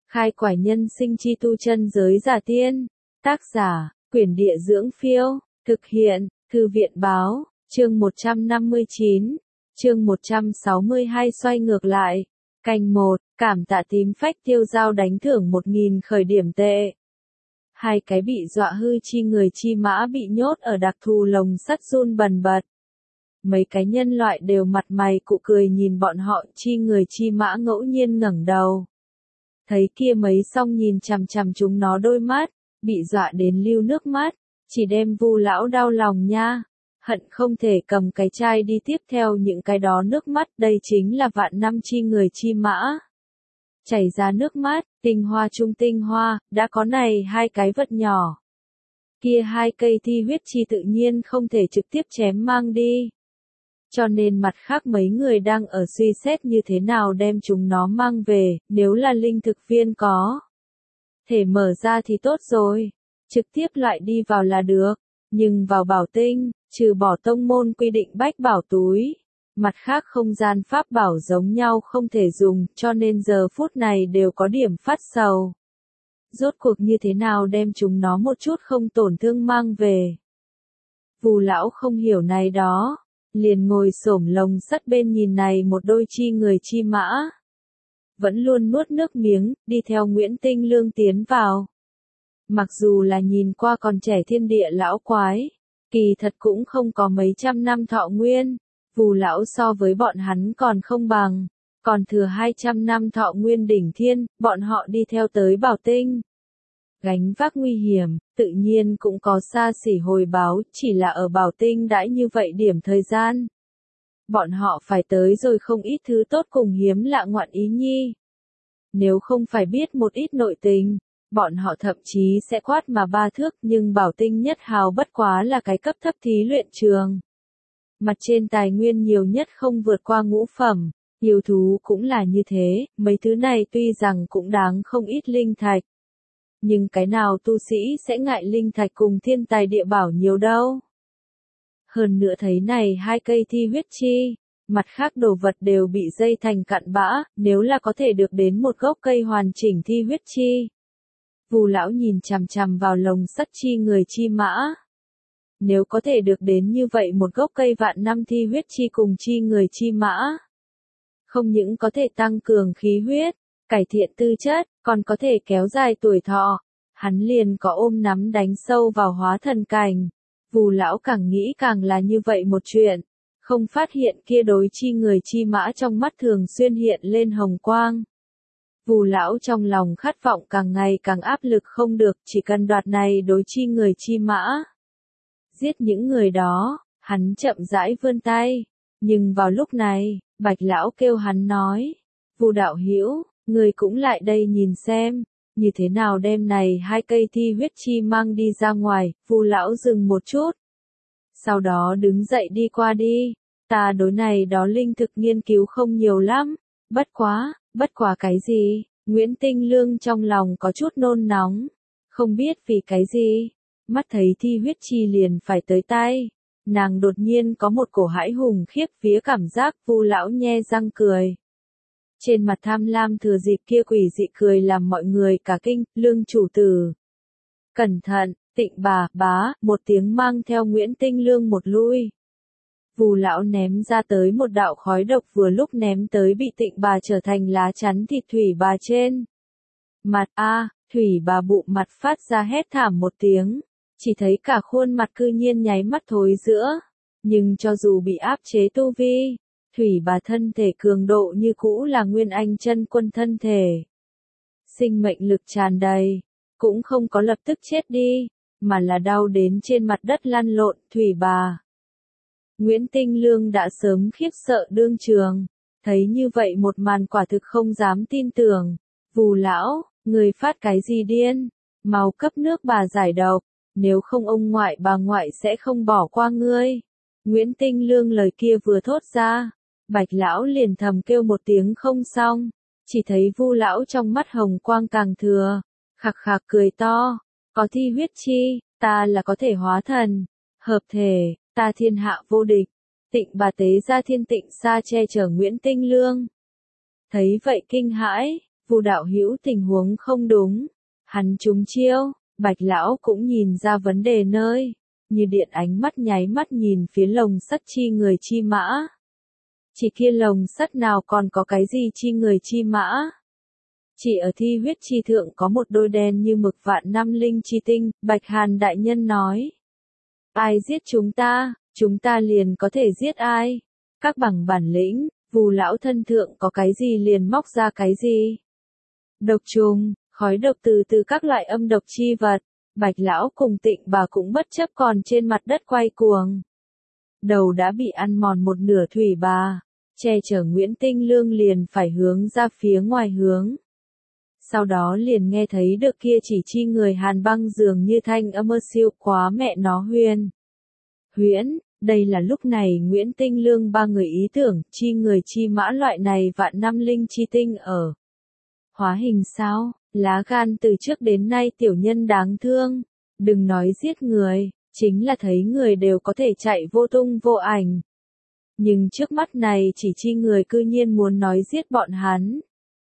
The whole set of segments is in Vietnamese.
Khai quải nhân sinh chi tu chân giới giả tiên. Tác giả, Quyển Địa Dưỡng Phiêu. Thực hiện, Thư viện Báo. Chương 159. Chương 162 xoay ngược lại. Canh 1, cảm tạ tím phách tiêu giao đánh thưởng 1.000 khởi điểm tệ. Hai cái bị dọa hư chi người chi mã bị nhốt ở đặc thù lồng sắt run bần bật. Mấy cái nhân loại đều mặt mày cụ cười nhìn bọn họ, chi người chi mã ngẫu nhiên ngẩng đầu. Thấy kia mấy song nhìn chằm chằm chúng nó đôi mắt, bị dọa đến lưu nước mắt, chỉ đem Vu lão đau lòng nha. Hận không thể cầm cái chai đi tiếp theo những cái đó nước mắt, đây chính là vạn năm chi người chi mã. Chảy ra nước mắt, tinh hoa trung tinh hoa, đã có này hai cái vật nhỏ. Kia hai cây thi huyết chi tự nhiên không thể trực tiếp chém mang đi. Cho nên mặt khác mấy người đang ở suy xét như thế nào đem chúng nó mang về, nếu là linh thực viên có thể mở ra thì tốt rồi, trực tiếp lại đi vào là được, nhưng vào bảo tinh, trừ bỏ tông môn quy định bách bảo túi, mặt khác không gian pháp bảo giống nhau không thể dùng, cho nên giờ phút này đều có điểm phát sầu. Rốt cuộc như thế nào đem chúng nó một chút không tổn thương mang về. Vu lão không hiểu này đó, liền ngồi xổm lồng sắt bên nhìn này một đôi chi người chi mã. Vẫn luôn nuốt nước miếng, đi theo Nguyễn Tinh Lương tiến vào. Mặc dù là nhìn qua còn trẻ thiên địa lão quái, kỳ thật cũng không có mấy trăm năm thọ nguyên, Vu lão so với bọn hắn còn không bằng, còn thừa 200 năm thọ nguyên đỉnh thiên, bọn họ đi theo tới Bảo Tinh. Gánh vác nguy hiểm, tự nhiên cũng có xa xỉ hồi báo, chỉ là ở Bảo Tinh đãi như vậy điểm thời gian. Bọn họ phải tới rồi không ít thứ tốt cùng hiếm lạ ngoạn ý nhi. Nếu không phải biết một ít nội tình, bọn họ thậm chí sẽ quát mà ba thước, nhưng Bảo Tinh nhất hào bất quá là cái cấp thấp thí luyện trường. Mặt trên tài nguyên nhiều nhất không vượt qua ngũ phẩm, yêu thú cũng là như thế, mấy thứ này tuy rằng cũng đáng không ít linh thạch. Nhưng cái nào tu sĩ sẽ ngại linh thạch cùng thiên tài địa bảo nhiều đâu. Hơn nữa thấy này hai cây thi huyết chi, mặt khác đồ vật đều bị dây thành cặn bã, nếu là có thể được đến một gốc cây hoàn chỉnh thi huyết chi. Vu lão nhìn chằm chằm vào lồng sắt chi người chi mã. Nếu có thể được đến như vậy một gốc cây vạn năm thi huyết chi cùng chi người chi mã. Không những có thể tăng cường khí huyết, cải thiện tư chất, còn có thể kéo dài tuổi thọ. Hắn liền có ôm nắm đánh sâu vào hóa thần cảnh. Vu lão càng nghĩ càng là như vậy một chuyện. Không phát hiện kia đối chi người chi mã trong mắt thường xuyên hiện lên hồng quang. Vu lão trong lòng khát vọng càng ngày càng áp lực không được, chỉ cần đoạt này đối chi người chi mã. Giết những người đó, hắn chậm rãi vươn tay. Nhưng vào lúc này, Bạch lão kêu hắn nói, Vu đạo hữu, người cũng lại đây nhìn xem, như thế nào đem này hai cây thi huyết chi mang đi ra ngoài. Vu lão dừng một chút. Sau đó đứng dậy đi qua đi, ta đối này đó linh thực nghiên cứu không nhiều lắm, bất quá cái gì, Nguyễn Tinh Lương trong lòng có chút nôn nóng, không biết vì cái gì, mắt thấy thi huyết chi liền phải tới tay, nàng đột nhiên có một cổ hãi hùng khiếp vía cảm giác. Vu lão nhe răng cười. Trên mặt tham lam thừa dịp kia quỷ dị cười làm mọi người cả kinh. Lương chủ tử, cẩn thận. Tịnh bá, một tiếng mang theo Nguyễn Tinh Lương một lui. Vu lão ném ra tới một đạo khói độc vừa lúc ném tới bị Tịnh bà trở thành lá chắn thịt Thủy bà trên. Mặt Thủy bà bụng mặt phát ra hét thảm một tiếng, chỉ thấy cả khuôn mặt cư nhiên nháy mắt thối giữa. Nhưng cho dù bị áp chế tu vi, Thủy bà thân thể cường độ như cũ là Nguyên Anh chân quân thân thể. Sinh mệnh lực tràn đầy, cũng không có lập tức chết đi, mà là đau đến trên mặt đất lăn lộn. Thủy bà, Nguyễn Tinh Lương đã sớm khiếp sợ đương trường, thấy như vậy một màn quả thực không dám tin tưởng. Vu lão, người phát cái gì điên, mau cấp nước bà giải độc, nếu không ông ngoại bà ngoại sẽ không bỏ qua ngươi. Nguyễn Tinh Lương lời kia vừa thốt ra, Bạch lão liền thầm kêu một tiếng không xong, chỉ thấy Vu lão trong mắt hồng quang càng thừa, khạc khạc cười to, có thi huyết chi, ta là có thể hóa thần, hợp thể, ta thiên hạ vô địch. Tịnh bà tế ra thiên tịnh sa che chở Nguyễn Tinh Lương. Thấy vậy kinh hãi, Vu đạo hữu tình huống không đúng, hắn trúng chiêu. Bạch lão cũng nhìn ra vấn đề nơi, như điện ánh mắt nháy mắt nhìn phía lồng sắt chi người chi mã. Chỉ kia lồng sắt nào còn có cái gì chi người chi mã? Chỉ ở thi huyết chi thượng có một đôi đen như mực vạn năm linh chi tinh, Bạch Hàn đại nhân nói. Ai giết chúng ta liền có thể giết ai. Các bằng bản lĩnh, Vu lão thân thượng có cái gì liền móc ra cái gì. Độc trùng, khói độc từ các loại âm độc chi vật, Bạch lão cùng Tịnh bà cũng bất chấp còn trên mặt đất quay cuồng. Đầu đã bị ăn mòn một nửa thủy bà, che chở Nguyễn Tinh Lương liền phải hướng ra phía ngoài hướng. Sau đó liền nghe thấy được kia chỉ chi người Hàn Băng dường như thanh âm siêu quá mẹ nó huyễn, đây là lúc này Nguyễn Tinh Lương ba người ý tưởng chi người chi mã loại này vạn năm linh chi tinh ở. Hóa hình sao, lá gan từ trước đến nay tiểu nhân đáng thương, đừng nói giết người, chính là thấy người đều có thể chạy vô tung vô ảnh. Nhưng trước mắt này chỉ chi người cư nhiên muốn nói giết bọn hắn.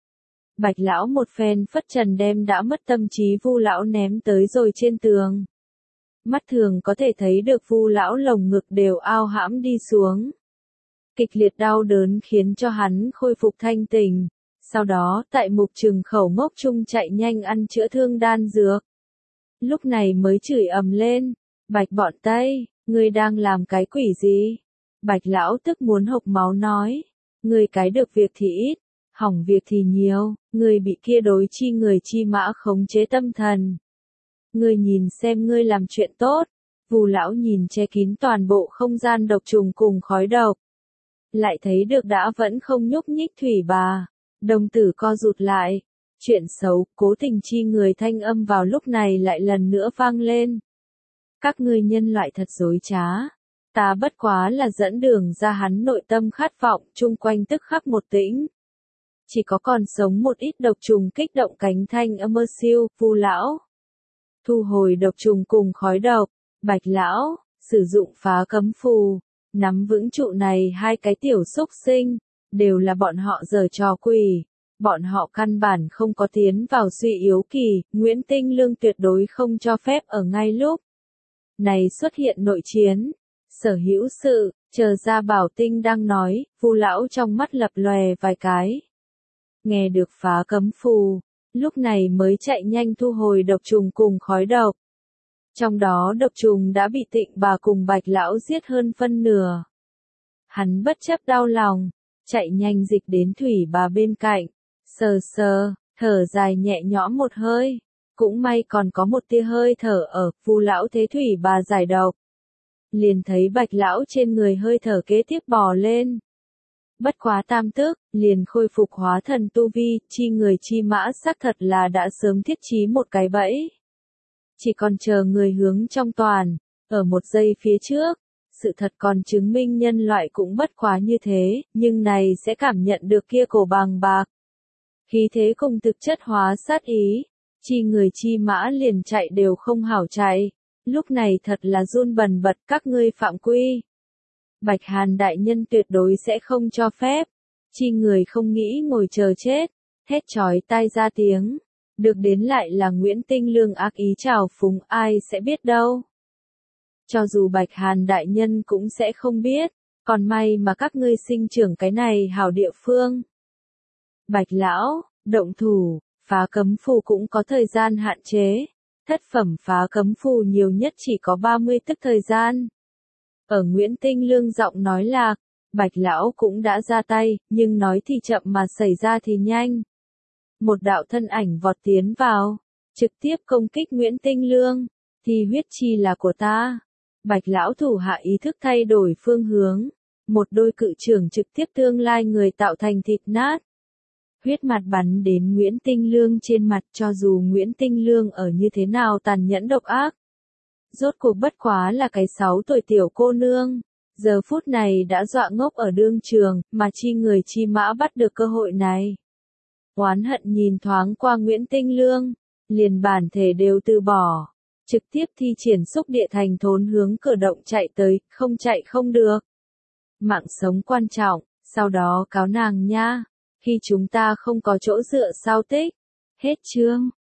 Bạch lão một phen phất trần đem đã mất tâm trí Vu lão ném tới rồi trên tường. Mắt thường có thể thấy được Vu lão lồng ngực đều ao hãm đi xuống. Kịch liệt đau đớn khiến cho hắn khôi phục thanh tỉnh. Sau đó tại mục trừng khẩu ngốc chung chạy nhanh ăn chữa thương đan dược. Lúc này mới chửi ầm lên. Bạch bọn Tây, ngươi đang làm cái quỷ gì? Bạch lão tức muốn hộc máu nói. Ngươi cái được việc thì ít, hỏng việc thì nhiều, ngươi bị kia đối chi người chi mã khống chế tâm thần. Ngươi nhìn xem ngươi làm chuyện tốt. Vu lão nhìn che kín toàn bộ không gian độc trùng cùng khói độc. Lại thấy được đã vẫn không nhúc nhích thủy bà. Đồng tử co rụt lại. Chuyện xấu, cố tình chi người thanh âm vào lúc này lại lần nữa vang lên. Các ngươi nhân loại thật dối trá. Ta bất quá là dẫn đường ra hắn nội tâm khát vọng, chung quanh tức khắc một tĩnh. Chỉ có còn sống một ít độc trùng kích động cánh thanh âm siêu, Vu lão. Thu hồi độc trùng cùng khói độc, Bạch lão, sử dụng phá cấm phù, nắm vững trụ này hai cái tiểu xúc sinh, đều là bọn họ giở trò quỷ. Bọn họ căn bản không có tiến vào suy yếu kỳ, Nguyễn Tinh Lương tuyệt đối không cho phép ở ngay lúc này xuất hiện nội chiến. Sở hữu sự, chờ ra Bảo Tinh đang nói, Vu lão trong mắt lập lòe vài cái. Nghe được phá cấm phù, lúc này mới chạy nhanh thu hồi độc trùng cùng khói độc. Trong đó độc trùng đã bị Tịnh bà cùng Bạch lão giết hơn phân nửa. Hắn bất chấp đau lòng, chạy nhanh dịch đến thủy bà bên cạnh, sờ, thở dài nhẹ nhõm một hơi. Cũng may còn có một tia hơi thở ở, Vu lão thế thủy bà giải độc. Liền thấy Bạch lão trên người hơi thở kế tiếp bò lên. Bất quá tam tức, liền khôi phục hóa thần tu vi, chi người chi mã xác thật là đã sớm thiết trí một cái bẫy. Chỉ còn chờ người hướng trong toàn, ở một giây phía trước, sự thật còn chứng minh nhân loại cũng bất quá như thế, nhưng này sẽ cảm nhận được kia cổ bàng bạc. Khí thế cùng thực chất hóa sát ý, chi người chi mã liền chạy đều không hảo chạy, lúc này thật là run bần bật các ngươi phạm quy. Bạch Hàn đại nhân tuyệt đối sẽ không cho phép. Chi người không nghĩ ngồi chờ chết, thét chói tai ra tiếng. Được đến lại là Nguyễn Tinh Lương ác ý trào phúng, ai sẽ biết đâu. Cho dù Bạch Hàn đại nhân cũng sẽ không biết, còn may mà các ngươi sinh trưởng cái này hảo địa phương. Bạch lão, động thủ, phá cấm phù cũng có thời gian hạn chế. Thất phẩm phá cấm phù nhiều nhất chỉ có 30 tức thời gian. Ở Nguyễn Tinh Lương giọng nói lạc, Bạch lão cũng đã ra tay, nhưng nói thì chậm mà xảy ra thì nhanh. Một đạo thân ảnh vọt tiến vào, trực tiếp công kích Nguyễn Tinh Lương, thì huyết chi là của ta. Bạch lão thủ hạ ý thức thay đổi phương hướng, một đôi cự trưởng trực tiếp tương lai người tạo thành thịt nát. Huyết mặt bắn đến Nguyễn Tinh Lương trên mặt, cho dù Nguyễn Tinh Lương ở như thế nào tàn nhẫn độc ác. Rốt cuộc bất quá là cái 6 tuổi tiểu cô nương, giờ phút này đã dọa ngốc ở đương trường, mà chi người chi mã bắt được cơ hội này. Oán hận nhìn thoáng qua Nguyễn Tinh Lương, liền bản thể đều từ bỏ, trực tiếp thi triển xúc địa thành thốn hướng cửa động chạy tới, không chạy không được. Mạng sống quan trọng, sau đó cáo nàng nha. khi chúng ta không có chỗ dựa sau tích. Hết chương.